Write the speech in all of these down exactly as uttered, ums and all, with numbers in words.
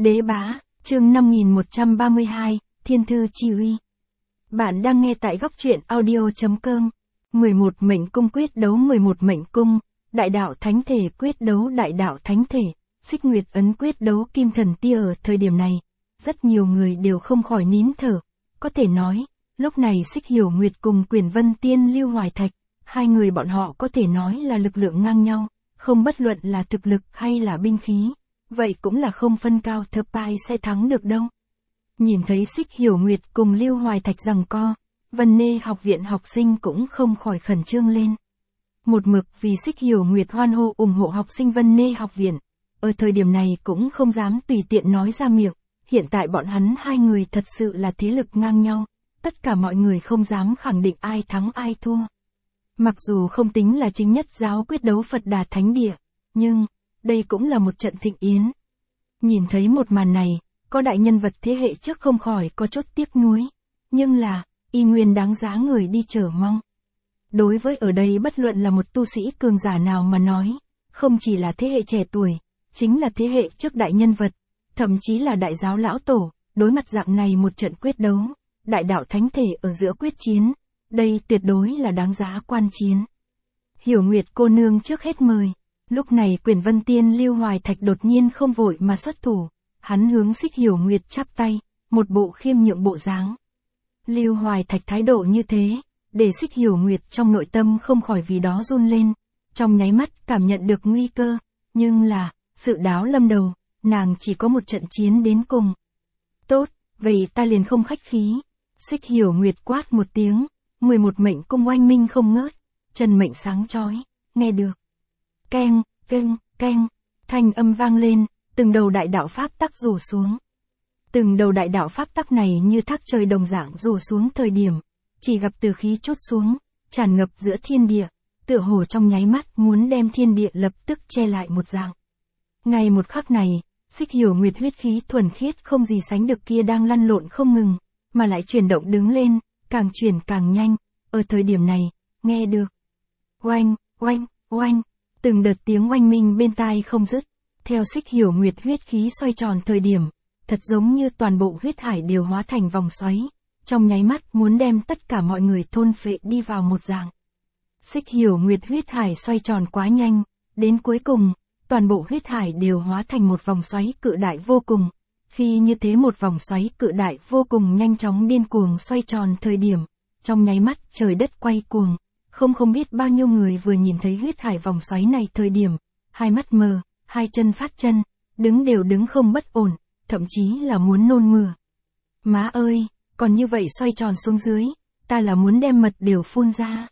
Đế bá, chương năm nghìn một trăm ba mươi hai, Thiên thư chi uy. Bạn đang nghe tại góc truyện audio.com. mười một mệnh cung quyết đấu mười một mệnh cung, đại đạo thánh thể quyết đấu đại đạo thánh thể, xích nguyệt ấn quyết đấu kim thần tia. Ở thời điểm này, rất nhiều người đều không khỏi nín thở. Có thể nói, lúc này Xích Hiểu Nguyệt cùng Quyền Vân Tiên Lưu Hoài Thạch, hai người bọn họ có thể nói là lực lượng ngang nhau, không bất luận là thực lực hay là binh khí. Vậy cũng là không phân cao thấp ai sẽ thắng được đâu. Nhìn thấy Xích Hiểu Nguyệt cùng Lưu Hoài Thạch giằng co, Vân Nê học viện học sinh cũng không khỏi khẩn trương lên. Một mực vì Xích Hiểu Nguyệt hoan hô ủng hộ học sinh Vân Nê học viện, ở thời điểm này cũng không dám tùy tiện nói ra miệng, hiện tại bọn hắn hai người thật sự là thế lực ngang nhau, tất cả mọi người không dám khẳng định ai thắng ai thua. Mặc dù không tính là chính nhất giáo quyết đấu Phật Đà Thánh Địa, nhưng đây cũng là một trận thịnh yến. Nhìn thấy một màn này, có đại nhân vật thế hệ trước không khỏi có chút tiếc nuối, nhưng là, y nguyên đáng giá người đi chờ mong. Đối với ở đây bất luận là một tu sĩ cường giả nào mà nói, không chỉ là thế hệ trẻ tuổi, chính là thế hệ trước đại nhân vật, thậm chí là đại giáo lão tổ, đối mặt dạng này một trận quyết đấu, đại đạo thánh thể ở giữa quyết chiến, đây tuyệt đối là đáng giá quan chiến. Hiểu Nguyệt cô nương trước hết mời. Lúc này Quyền Vân Tiên Lưu Hoài Thạch đột nhiên không vội mà xuất thủ, hắn hướng Xích Hiểu Nguyệt chắp tay, một bộ khiêm nhượng bộ dáng. Lưu Hoài Thạch thái độ như thế, để Xích Hiểu Nguyệt trong nội tâm không khỏi vì đó run lên, trong nháy mắt cảm nhận được nguy cơ, nhưng là, sự đáo lâm đầu, nàng chỉ có một trận chiến đến cùng. Tốt, vậy ta liền không khách khí. Xích Hiểu Nguyệt quát một tiếng, mười một mệnh cung oanh minh không ngớt, chân mệnh sáng chói, nghe được. Keng, keng, keng, thanh âm vang lên, từng đầu đại đạo pháp tắc rủ xuống. Từng đầu đại đạo pháp tắc này như thác trời đồng dạng rủ xuống thời điểm, chỉ gặp từ khí chốt xuống, tràn ngập giữa thiên địa, tựa hồ trong nháy mắt muốn đem thiên địa lập tức che lại một dạng. Ngay một khắc này, Xích Hiểu Nguyệt huyết khí thuần khiết không gì sánh được kia đang lăn lộn không ngừng, mà lại chuyển động đứng lên, càng chuyển càng nhanh, ở thời điểm này, nghe được. Oanh, oanh, oanh. Từng đợt tiếng oanh minh bên tai không dứt, theo Xích Hiểu Nguyệt huyết khí xoay tròn thời điểm, thật giống như toàn bộ huyết hải đều hóa thành vòng xoáy, trong nháy mắt muốn đem tất cả mọi người thôn phệ đi vào một dạng. Xích Hiểu Nguyệt huyết hải xoay tròn quá nhanh, đến cuối cùng, toàn bộ huyết hải đều hóa thành một vòng xoáy cự đại vô cùng. Khi như thế một vòng xoáy cự đại vô cùng nhanh chóng điên cuồng xoay tròn thời điểm, trong nháy mắt trời đất quay cuồng. Không không biết bao nhiêu người vừa nhìn thấy huyết hải vòng xoáy này thời điểm, hai mắt mờ, hai chân phát chân, đứng đều đứng không bất ổn, thậm chí là muốn nôn mửa. Má ơi, còn như vậy xoay tròn xuống dưới, ta là muốn đem mật đều phun ra.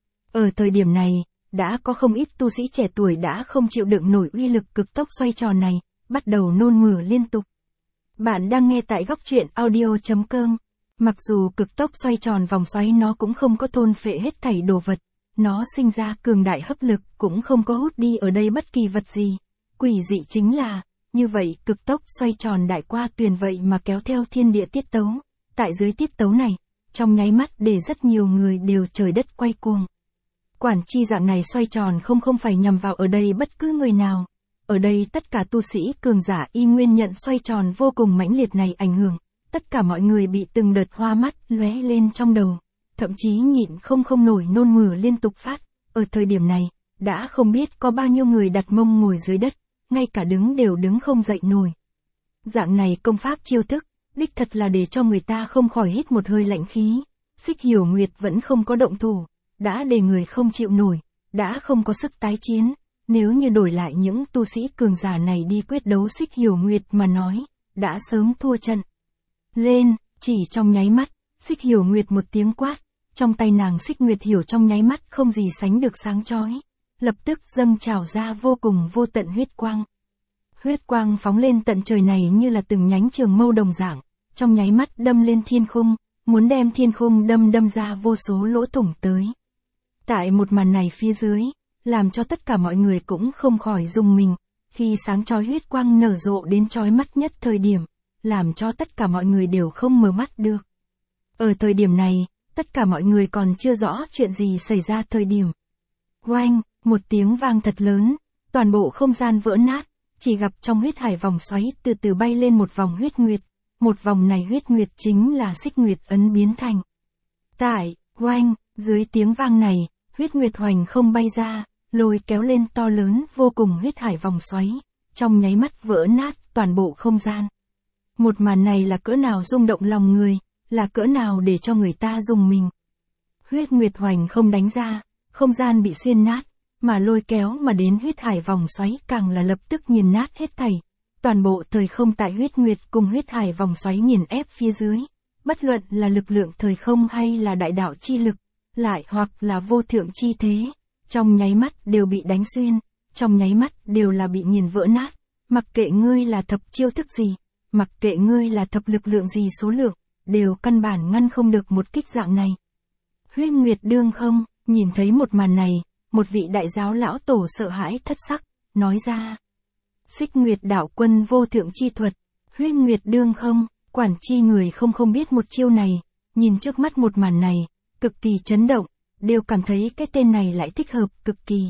Ở thời điểm này, đã có không ít tu sĩ trẻ tuổi đã không chịu đựng nổi uy lực cực tốc xoay tròn này, bắt đầu nôn mửa liên tục. Bạn đang nghe tại góc truyện audio.com. Mặc dù cực tốc xoay tròn vòng xoáy nó cũng không có thôn phệ hết thảy đồ vật, nó sinh ra cường đại hấp lực cũng không có hút đi ở đây bất kỳ vật gì. Quỷ dị chính là, như vậy cực tốc xoay tròn đại qua tuyền vậy mà kéo theo thiên địa tiết tấu. Tại dưới tiết tấu này, trong nháy mắt để rất nhiều người đều trời đất quay cuồng. Quản chi dạng này xoay tròn không không phải nhằm vào ở đây bất cứ người nào. Ở đây tất cả tu sĩ cường giả y nguyên nhận xoay tròn vô cùng mãnh liệt này ảnh hưởng. Tất cả mọi người bị từng đợt hoa mắt lóe lên trong đầu, thậm chí nhịn không không nổi nôn mửa liên tục phát. Ở thời điểm này, đã không biết có bao nhiêu người đặt mông ngồi dưới đất, ngay cả đứng đều đứng không dậy nổi. Dạng này công pháp chiêu thức, đích thật là để cho người ta không khỏi hít một hơi lạnh khí. Xích Hiểu Nguyệt vẫn không có động thủ, đã để người không chịu nổi, đã không có sức tái chiến. Nếu như đổi lại những tu sĩ cường giả này đi quyết đấu Xích Hiểu Nguyệt mà nói, đã sớm thua trận. Lên, chỉ trong nháy mắt, Xích Hiểu Nguyệt một tiếng quát, trong tay nàng Xích Nguyệt Hiểu trong nháy mắt không gì sánh được sáng chói, lập tức dâng trào ra vô cùng vô tận huyết quang. Huyết quang phóng lên tận trời này như là từng nhánh trường mâu đồng dạng, trong nháy mắt đâm lên thiên khung, muốn đem thiên khung đâm đâm ra vô số lỗ thủng tới. Tại một màn này phía dưới, làm cho tất cả mọi người cũng không khỏi rùng mình, khi sáng chói huyết quang nở rộ đến chói mắt nhất thời điểm, làm cho tất cả mọi người đều không mở mắt được. Ở thời điểm này, tất cả mọi người còn chưa rõ chuyện gì xảy ra thời điểm. Oanh, một tiếng vang thật lớn, toàn bộ không gian vỡ nát, chỉ gặp trong huyết hải vòng xoáy từ từ bay lên một vòng huyết nguyệt, một vòng này huyết nguyệt chính là xích nguyệt ấn biến thành. Tại, oanh, dưới tiếng vang này, huyết nguyệt hoành không bay ra, lôi kéo lên to lớn vô cùng huyết hải vòng xoáy, trong nháy mắt vỡ nát toàn bộ không gian. Một màn này là cỡ nào rung động lòng người, là cỡ nào để cho người ta rùng mình. Huyết nguyệt hoành không đánh ra, không gian bị xuyên nát, mà lôi kéo mà đến huyết hải vòng xoáy càng là lập tức nghiền nát hết thảy. Toàn bộ thời không tại huyết nguyệt cùng huyết hải vòng xoáy nghiền ép phía dưới, bất luận là lực lượng thời không hay là đại đạo chi lực, lại hoặc là vô thượng chi thế, trong nháy mắt đều bị đánh xuyên, trong nháy mắt đều là bị nghiền vỡ nát, mặc kệ ngươi là thập chiêu thức gì, mặc kệ ngươi là thập lực lượng gì số lượng, đều căn bản ngăn không được một kích dạng này. Huyết nguyệt đương không, nhìn thấy một màn này, một vị đại giáo lão tổ sợ hãi thất sắc, nói ra. Xích nguyệt đạo quân vô thượng chi thuật, huyết nguyệt đương không, quản chi người không không biết một chiêu này, nhìn trước mắt một màn này, cực kỳ chấn động, đều cảm thấy cái tên này lại thích hợp cực kỳ.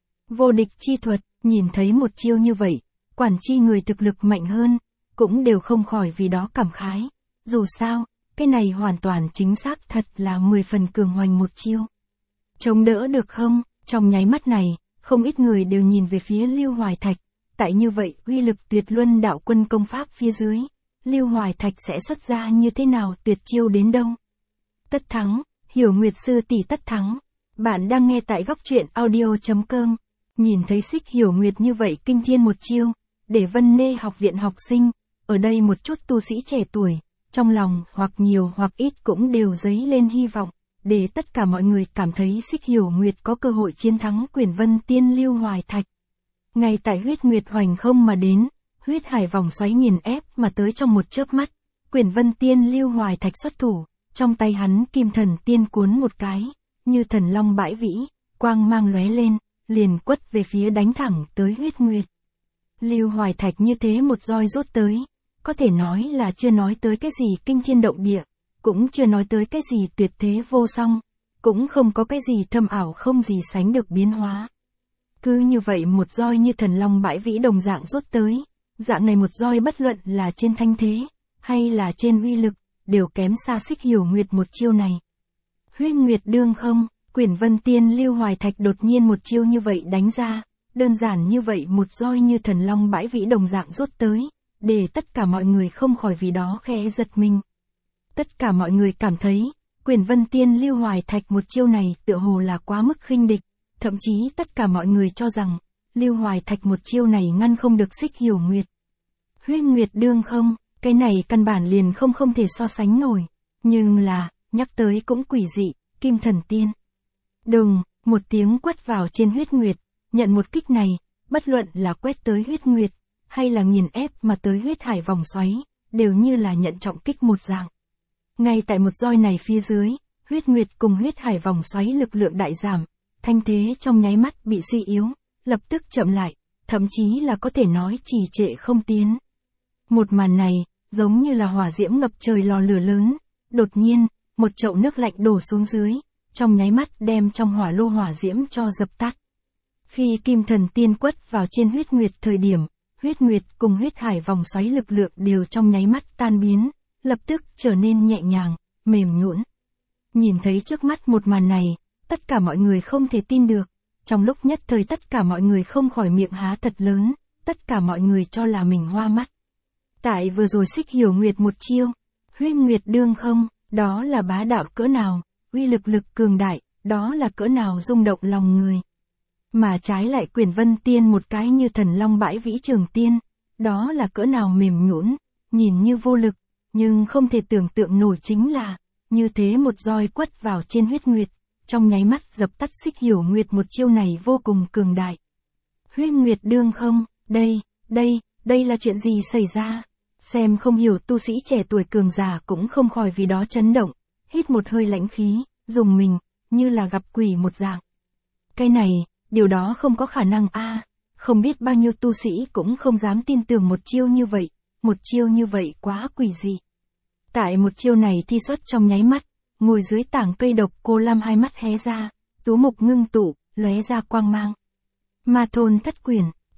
Vô địch chi thuật, nhìn thấy một chiêu như vậy, quản chi người thực lực mạnh hơn, cũng đều không khỏi vì đó cảm khái. Dù sao, cái này hoàn toàn chính xác thật là mười phần cường hoành một chiêu. Chống đỡ được không? Trong nháy mắt này, không ít người đều nhìn về phía Lưu Hoài Thạch. Tại như vậy, uy lực tuyệt luân đạo quân công pháp phía dưới, Lưu Hoài Thạch sẽ xuất ra như thế nào tuyệt chiêu đến đâu? Tất thắng, Hiểu Nguyệt sư tỷ tất thắng. Bạn đang nghe tại góc truyện audio chấm com. Nhìn thấy Xích Hiểu Nguyệt như vậy kinh thiên một chiêu, để Vân Nê học viện học sinh, ở đây một chút tu sĩ trẻ tuổi, trong lòng hoặc nhiều hoặc ít cũng đều dấy lên hy vọng, để tất cả mọi người cảm thấy Xích Hiểu Nguyệt có cơ hội chiến thắng Quyển Vân Tiên Lưu Hoài Thạch. Ngay tại huyết nguyệt hoành không mà đến, huyết hải vòng xoáy nghiền ép mà tới trong một chớp mắt, Quyển Vân Tiên Lưu Hoài Thạch xuất thủ, trong tay hắn kim thần tiên cuốn một cái, như thần long bãi vĩ, quang mang lóe lên, liền quất về phía đánh thẳng tới huyết nguyệt. Lưu Hoài Thạch như thế một roi rốt tới, có thể nói là chưa nói tới cái gì kinh thiên động địa, cũng chưa nói tới cái gì tuyệt thế vô song, cũng không có cái gì thâm ảo không gì sánh được biến hóa. Cứ như vậy một roi như thần long bãi vĩ đồng dạng rốt tới, dạng này một roi bất luận là trên thanh thế, hay là trên uy lực, đều kém xa Xích Hiểu Nguyệt một chiêu này. Huyết nguyệt đương không, Quyển Vân Tiên Lưu Hoài Thạch đột nhiên một chiêu như vậy đánh ra, đơn giản như vậy một roi như thần long bãi vĩ đồng dạng rốt tới, để tất cả mọi người không khỏi vì đó khẽ giật mình. Tất cả mọi người cảm thấy, Quyển Vân Tiên Lưu Hoài Thạch một chiêu này tựa hồ là quá mức khinh địch, thậm chí tất cả mọi người cho rằng, Lưu Hoài Thạch một chiêu này ngăn không được Xích Hiểu Nguyệt. Huyết nguyệt đương không, cái này căn bản liền không không thể so sánh nổi, nhưng là, nhắc tới cũng quỷ dị, Kim Thần Tiên. Đùng, một tiếng quất vào trên huyết nguyệt, nhận một kích này, bất luận là quét tới huyết nguyệt, hay là nghiền ép mà tới huyết hải vòng xoáy, đều như là nhận trọng kích một dạng. Ngay tại một roi này phía dưới, huyết nguyệt cùng huyết hải vòng xoáy lực lượng đại giảm, thanh thế trong nháy mắt bị suy yếu, lập tức chậm lại, thậm chí là có thể nói trì trệ không tiến. Một màn này, giống như là hỏa diễm ngập trời lò lửa lớn, đột nhiên, một chậu nước lạnh đổ xuống dưới, trong nháy mắt đem trong hỏa lô hỏa diễm cho dập tắt. Khi Kim Thần Tiên quất vào trên huyết nguyệt thời điểm, huyết nguyệt cùng huyết hải vòng xoáy lực lượng đều trong nháy mắt tan biến, lập tức trở nên nhẹ nhàng, mềm nhũn. Nhìn thấy trước mắt một màn này, tất cả mọi người không thể tin được, trong lúc nhất thời tất cả mọi người không khỏi miệng há thật lớn, tất cả mọi người cho là mình hoa mắt. Tại vừa rồi Xích Hiểu Nguyệt một chiêu, huyết nguyệt đương không, đó là bá đạo cỡ nào, uy lực lực cường đại, đó là cỡ nào rung động lòng người. Mà trái lại Quyển Vân Tiên một cái như thần long bãi vĩ trường tiên, đó là cỡ nào mềm nhũn, nhìn như vô lực, nhưng không thể tưởng tượng nổi chính là, như thế một roi quất vào trên huyết nguyệt, trong nháy mắt dập tắt Xích Hiểu Nguyệt một chiêu này vô cùng cường đại. Huyết nguyệt đương không, đây, đây, đây là chuyện gì xảy ra? Xem không hiểu tu sĩ trẻ tuổi cường già cũng không khỏi vì đó chấn động, hít một hơi lãnh khí, dùng mình, như là gặp quỷ một dạng. Cái này, điều đó không có khả năng a, không biết bao nhiêu tu sĩ cũng không dám tin tưởng một chiêu như vậy, một chiêu như vậy quá quỷ dị. Tại một chiêu này thi xuất trong nháy mắt, ngồi dưới tảng cây độc Cô Lam hai mắt hé ra, tú mục ngưng tụ, lóe ra quang mang. Ma thôn thất quyển,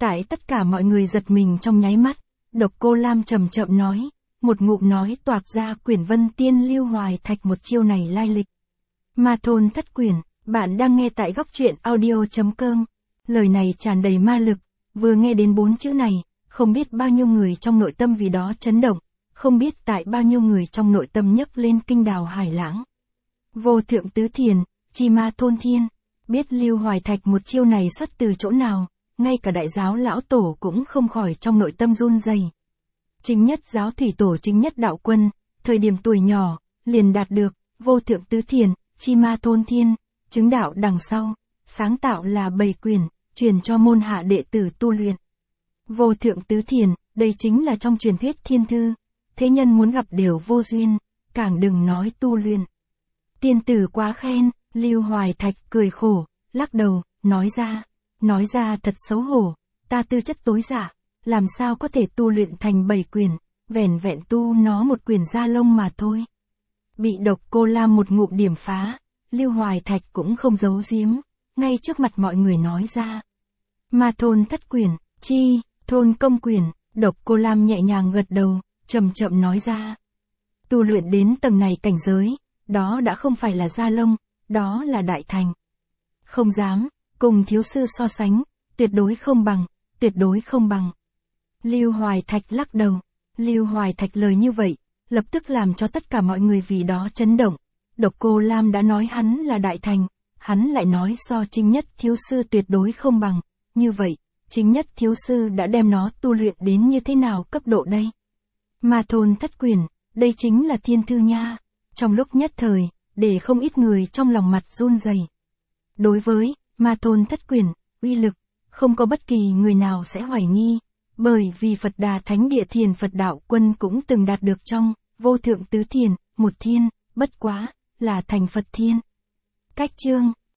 Tại tất cả mọi người giật mình trong nháy mắt, Độc Cô Lam chậm chậm nói, một ngụm nói toạc ra Quyển Vân Tiên Lưu Hoài Thạch một chiêu này lai lịch. Ma thôn thất quyển, bạn đang nghe tại góc truyện audio chấm com. Lời này tràn đầy ma lực, vừa nghe đến bốn chữ này, không biết bao nhiêu người trong nội tâm vì đó chấn động, không biết tại bao nhiêu người trong nội tâm nhấc lên kinh đào hải lãng. Vô thượng tứ thiền, chi ma thôn thiên, biết Lưu Hoài Thạch một chiêu này xuất từ chỗ nào, ngay cả đại giáo lão tổ cũng không khỏi trong nội tâm run rẩy. Chính nhất giáo thủy tổ chính nhất đạo quân, thời điểm tuổi nhỏ, liền đạt được, vô thượng tứ thiền, chi ma thôn thiên, chứng đạo đằng sau, sáng tạo là bảy quyển, truyền cho môn hạ đệ tử tu luyện. Vô thượng tứ thiền, đây chính là trong truyền thuyết thiên thư, thế nhân muốn gặp đều vô duyên, càng đừng nói tu luyện. Tiên tử quá khen, Lưu Hoài Thạch cười khổ, lắc đầu, nói ra, nói ra thật xấu hổ, ta tư chất tối dạ, làm sao có thể tu luyện thành bảy quyển, vẻn vẹn tu nó một quyển da lông mà thôi. Bị Độc Cô Lam một ngụm điểm phá, Lưu Hoài Thạch cũng không giấu giếm, ngay trước mặt mọi người nói ra. Ma thôn thất quyển, chi, thôn công quyển, Độc Cô Lam nhẹ nhàng gật đầu, chậm chậm nói ra. Tu luyện đến tầng này cảnh giới, đó đã không phải là da lông, đó là đại thành. Không dám, cùng thiếu sư so sánh, tuyệt đối không bằng, tuyệt đối không bằng. Lưu Hoài Thạch lắc đầu, Lưu Hoài Thạch lời như vậy, lập tức làm cho tất cả mọi người vì đó chấn động. Độc Cô Lam đã nói hắn là đại thành, hắn lại nói so chính nhất thiếu sư tuyệt đối không bằng, như vậy, chính nhất thiếu sư đã đem nó tu luyện đến như thế nào cấp độ đây? Ma thôn thất quyển, đây chính là thiên thư nha. Trong lúc nhất thời, để không ít người trong lòng mặt run rẩy. Đối với ma thôn thất quyển, uy lực, không có bất kỳ người nào sẽ hoài nghi, bởi vì Phật Đà Thánh Địa Thiền Phật Đạo Quân cũng từng đạt được trong vô thượng tứ thiền, một thiên, bất quá là thành Phật thiên. Cách chương